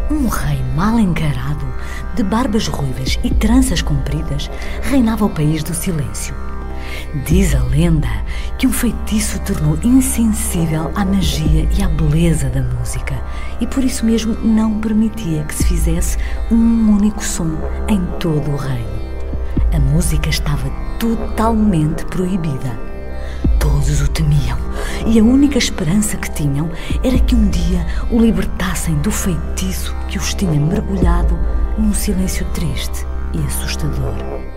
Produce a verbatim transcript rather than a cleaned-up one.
Um rei mal encarado, de barbas ruivas e tranças compridas, reinava o país do silêncio. Diz a lenda que um feitiço tornou insensível à magia e à beleza da música e por isso mesmo não permitia que se fizesse um único som em todo o reino. A música estava totalmente proibida. Todos o temiam e a única esperança que tinham era que um dia o libertassem do feitiço que os tinha mergulhado num silêncio triste e assustador.